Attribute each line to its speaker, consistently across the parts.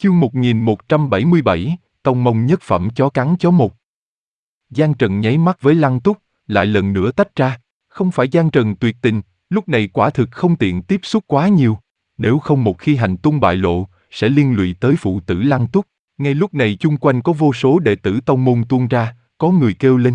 Speaker 1: Chương 1177, Tông mông nhất phẩm chó cắn chó một. Giang Trần nháy mắt với Lăng Túc, lại lần nữa tách ra. Không phải Giang Trần tuyệt tình, lúc này quả thực không tiện tiếp xúc quá nhiều. Nếu không một khi hành tung bại lộ, sẽ liên lụy tới phụ tử Lăng Túc. Ngay lúc này chung quanh có vô số đệ tử tông môn tuôn ra, có người kêu lên.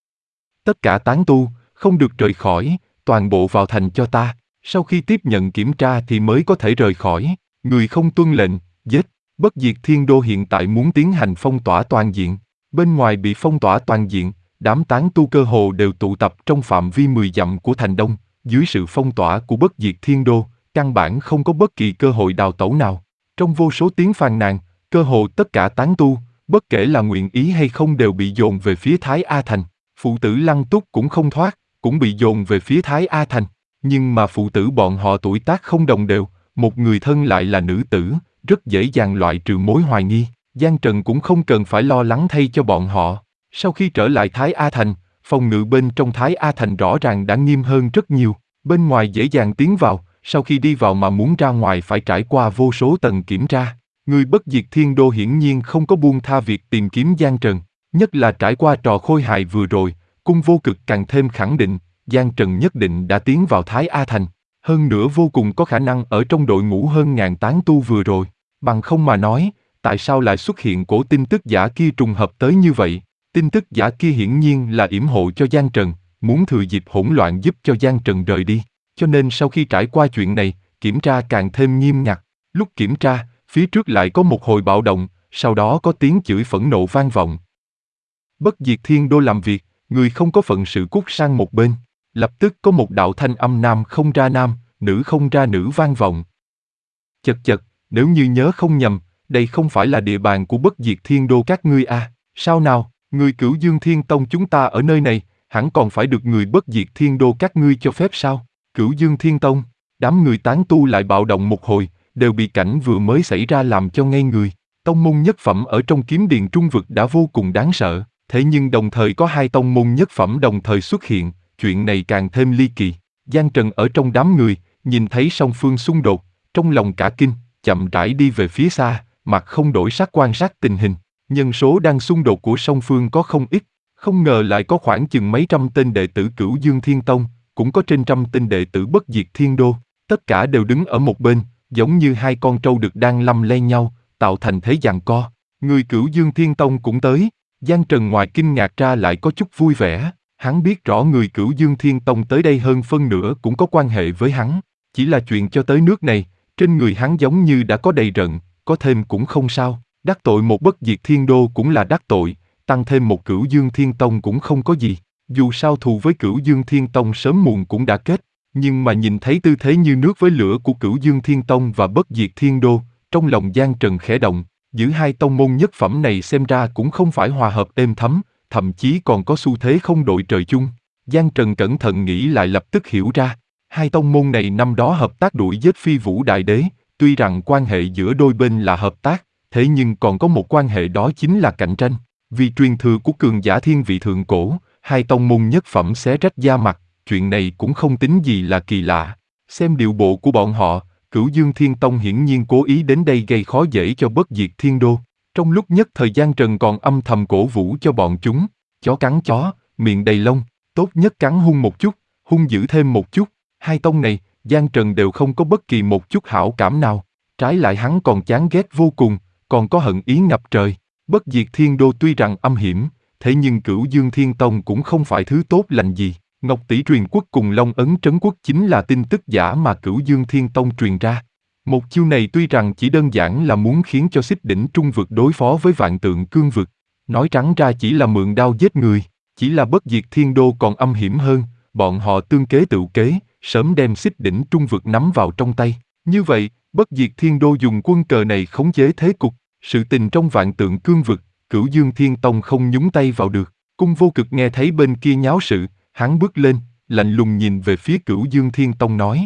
Speaker 1: Tất cả tán tu, không được rời khỏi, toàn bộ vào thành cho ta. Sau khi tiếp nhận kiểm tra thì mới có thể rời khỏi. Người không tuân lệnh, giết. Bất Diệt Thiên Đô hiện tại muốn tiến hành phong tỏa toàn diện. Bên ngoài bị phong tỏa toàn diện, đám tán tu cơ hồ đều tụ tập trong phạm vi 10 dặm của thành Đông. Dưới sự phong tỏa của Bất Diệt Thiên Đô, căn bản không có bất kỳ cơ hội đào tẩu nào. Trong vô số tiếng phàn nàn, cơ hồ tất cả tán tu, bất kể là nguyện ý hay không đều bị dồn về phía Thái A Thành. Phụ tử Lăng Túc cũng không thoát, cũng bị dồn về phía Thái A Thành. Nhưng mà phụ tử bọn họ tuổi tác không đồng đều, một người thân lại là nữ tử, rất dễ dàng loại trừ mối hoài nghi. Giang Trần cũng không cần phải lo lắng thay cho bọn họ. Sau khi trở lại Thái A Thành, phòng ngự bên trong Thái A Thành rõ ràng đã nghiêm hơn rất nhiều. Bên ngoài dễ dàng tiến vào, sau khi đi vào mà muốn ra ngoài phải trải qua vô số tầng kiểm tra. Người Bất Diệt Thiên Đô hiển nhiên không có buông tha việc tìm kiếm Giang Trần. Nhất là trải qua trò khôi hài vừa rồi, Cung Vô Cực càng thêm khẳng định, Giang Trần nhất định đã tiến vào Thái A Thành. Hơn nữa vô cùng có khả năng ở trong đội ngũ hơn ngàn tán tu vừa rồi. Bằng không mà nói, tại sao lại xuất hiện cổ tin tức giả kia trùng hợp tới như vậy? Tin tức giả kia hiển nhiên là yểm hộ cho Giang Trần, muốn thừa dịp hỗn loạn giúp cho Giang Trần rời đi. Cho nên sau khi trải qua chuyện này, kiểm tra càng thêm nghiêm ngặt. Lúc kiểm tra, phía trước lại có một hồi bạo động, sau đó có tiếng chửi phẫn nộ vang vọng. Bất Diệt Thiên Đô làm việc, người không có phận sự cút sang một bên. Lập tức có một đạo thanh âm nam không ra nam, nữ không ra nữ vang vọng. Chật chật, nếu như nhớ không nhầm, đây không phải là địa bàn của Bất Diệt Thiên Đô các ngươi à? Sao nào, người Cửu Dương Thiên Tông chúng ta ở nơi này, hẳn còn phải được người Bất Diệt Thiên Đô các ngươi cho phép sao? Cửu Dương Thiên Tông, đám người tán tu lại bạo động một hồi, đều bị cảnh vừa mới xảy ra làm cho ngây người. Tông môn nhất phẩm ở trong Kiếm Điền Trung Vực đã vô cùng đáng sợ, thế nhưng đồng thời có hai tông môn nhất phẩm đồng thời xuất hiện, chuyện này càng thêm ly kỳ. Giang Trần ở trong đám người, nhìn thấy song phương xung đột, trong lòng cả kinh, chậm rãi đi về phía xa, mặt không đổi sắc quan sát tình hình. Nhân số đang xung đột của song phương có không ít, không ngờ lại có khoảng chừng mấy trăm tên đệ tử Cửu Dương Thiên Tông, cũng có trên trăm tên đệ tử Bất Diệt Thiên Đô, tất cả đều đứng ở một bên, giống như hai con trâu đực đang lăm le nhau, tạo thành thế giằng co. Người Cửu Dương Thiên Tông cũng tới, Giang Trần ngoài kinh ngạc ra lại có chút vui vẻ, hắn biết rõ người Cửu Dương Thiên Tông tới đây hơn phân nửa cũng có quan hệ với hắn, chỉ là chuyện cho tới nước này, trên người hắn giống như đã có đầy rận, có thêm cũng không sao, đắc tội một Bất Diệt Thiên Đô cũng là đắc tội, tăng thêm một Cửu Dương Thiên Tông cũng không có gì, dù sao thù với Cửu Dương Thiên Tông sớm muộn cũng đã kết, nhưng mà nhìn thấy tư thế như nước với lửa của Cửu Dương Thiên Tông và Bất Diệt Thiên Đô, trong lòng Giang Trần khẽ động, giữa hai tông môn nhất phẩm này xem ra cũng không phải hòa hợp êm thấm, thậm chí còn có xu thế không đội trời chung. Giang Trần cẩn thận nghĩ lại lập tức hiểu ra, hai tông môn này năm đó hợp tác đuổi giết Phi Vũ Đại Đế, tuy rằng quan hệ giữa đôi bên là hợp tác, thế nhưng còn có một quan hệ đó chính là cạnh tranh. Vì truyền thừa của cường giả thiên vị thượng cổ, hai tông môn nhất phẩm xé rách da mặt, chuyện này cũng không tính gì là kỳ lạ. Xem điệu bộ của bọn họ, Cửu Dương Thiên Tông hiển nhiên cố ý đến đây gây khó dễ cho Bất Diệt Thiên Đô. Trong lúc nhất thời Giang Trần còn âm thầm cổ vũ cho bọn chúng, chó cắn chó, miệng đầy lông, tốt nhất cắn hung một chút, hung dữ thêm một chút. Hai tông này, Giang Trần đều không có bất kỳ một chút hảo cảm nào, trái lại hắn còn chán ghét vô cùng, còn có hận ý ngập trời. Bất Diệt Thiên Đô tuy rằng âm hiểm, thế nhưng Cửu Dương Thiên Tông cũng không phải thứ tốt lành gì. Ngọc Tỷ Truyền Quốc cùng Long Ấn Trấn Quốc chính là tin tức giả mà Cửu Dương Thiên Tông truyền ra. Một chiêu này tuy rằng chỉ đơn giản là muốn khiến cho Xích Đỉnh Trung Vực đối phó với Vạn Tượng Cương Vực, nói trắng ra chỉ là mượn đao giết người, chỉ là Bất Diệt Thiên Đô còn âm hiểm hơn, bọn họ tương kế tự kế, sớm đem Xích Đỉnh Trung Vực nắm vào trong tay. Như vậy, Bất Diệt Thiên Đô dùng quân cờ này khống chế thế cục, sự tình trong Vạn Tượng Cương Vực, Cửu Dương Thiên Tông không nhúng tay vào được. Cung Vô Cực nghe thấy bên kia nháo sự, hắn bước lên, lạnh lùng nhìn về phía Cửu Dương Thiên Tông nói: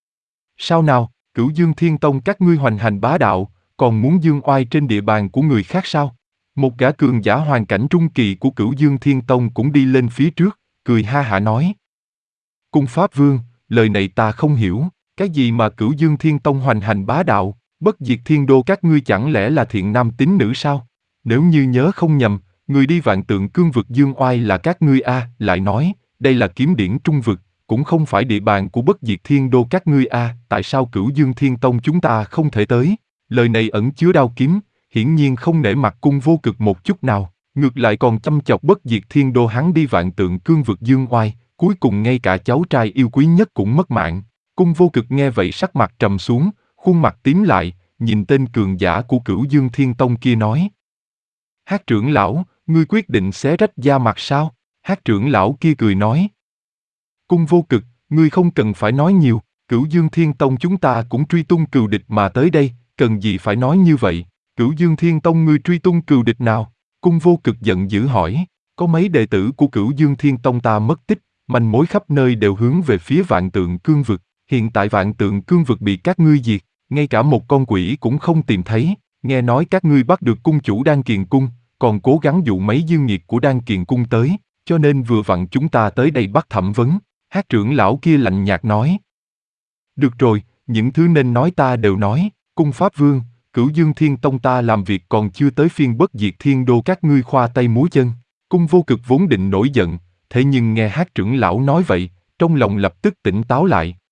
Speaker 1: Sao nào, Cửu Dương Thiên Tông các ngươi hoành hành bá đạo, còn muốn dương oai trên địa bàn của người khác sao? Một gã cường giả hoàn cảnh trung kỳ của Cửu Dương Thiên Tông cũng đi lên phía trước, cười ha hả nói: Cung Pháp Vương, lời này ta không hiểu, cái gì mà Cửu Dương Thiên Tông hoành hành bá đạo? Bất diệt thiên đô các ngươi chẳng lẽ là thiện nam tín nữ sao? Nếu như nhớ không nhầm, người đi vạn tượng cương vực dương oai là các ngươi a, lại nói, đây là kiếm điển trung vực, cũng không phải địa bàn của bất diệt thiên đô các ngươi a, tại sao Cửu Dương Thiên Tông chúng ta không thể tới? Lời này ẩn chứa đao kiếm, hiển nhiên không nể mặt Cung Vô Cực một chút nào, ngược lại còn chăm chọc bất diệt thiên đô hắn đi vạn tượng cương vực dương oai, cuối cùng ngay cả cháu trai yêu quý nhất cũng mất mạng. Cung Vô Cực nghe vậy sắc mặt trầm xuống, khuôn mặt tím lại, nhìn tên cường giả của Cửu Dương Thiên Tông kia nói. Hắc trưởng lão, ngươi quyết định xé rách da mặt sao? Hắc trưởng lão kia cười nói. Cung Vô Cực, ngươi không cần phải nói nhiều, Cửu Dương Thiên Tông chúng ta cũng truy tung cừu địch mà tới đây, cần gì phải nói như vậy? Cửu Dương Thiên Tông ngươi truy tung cừu địch nào? Cung Vô Cực giận dữ hỏi, có mấy đệ tử của Cửu Dương Thiên Tông ta mất tích, manh mối khắp nơi đều hướng về phía vạn tượng cương vực, hiện tại vạn tượng cương vực bị các ngươi diệt, ngay cả một con quỷ cũng không tìm thấy, nghe nói các ngươi bắt được cung chủ Đan Kiền Cung, còn cố gắng dụ mấy dương nghiệt của Đan Kiền Cung tới, cho nên vừa vặn chúng ta tới đây bắt thẩm vấn. Hắc trưởng lão kia lạnh nhạt nói. Được rồi, những thứ nên nói ta đều nói, Cung Pháp Vương, Cửu Dương Thiên Tông ta làm việc còn chưa tới phiên bất diệt thiên đô các ngươi khoa tay múa chân. Cung Vô Cực vốn định nổi giận, thế nhưng nghe Hắc trưởng lão nói vậy, trong lòng lập tức tỉnh táo lại.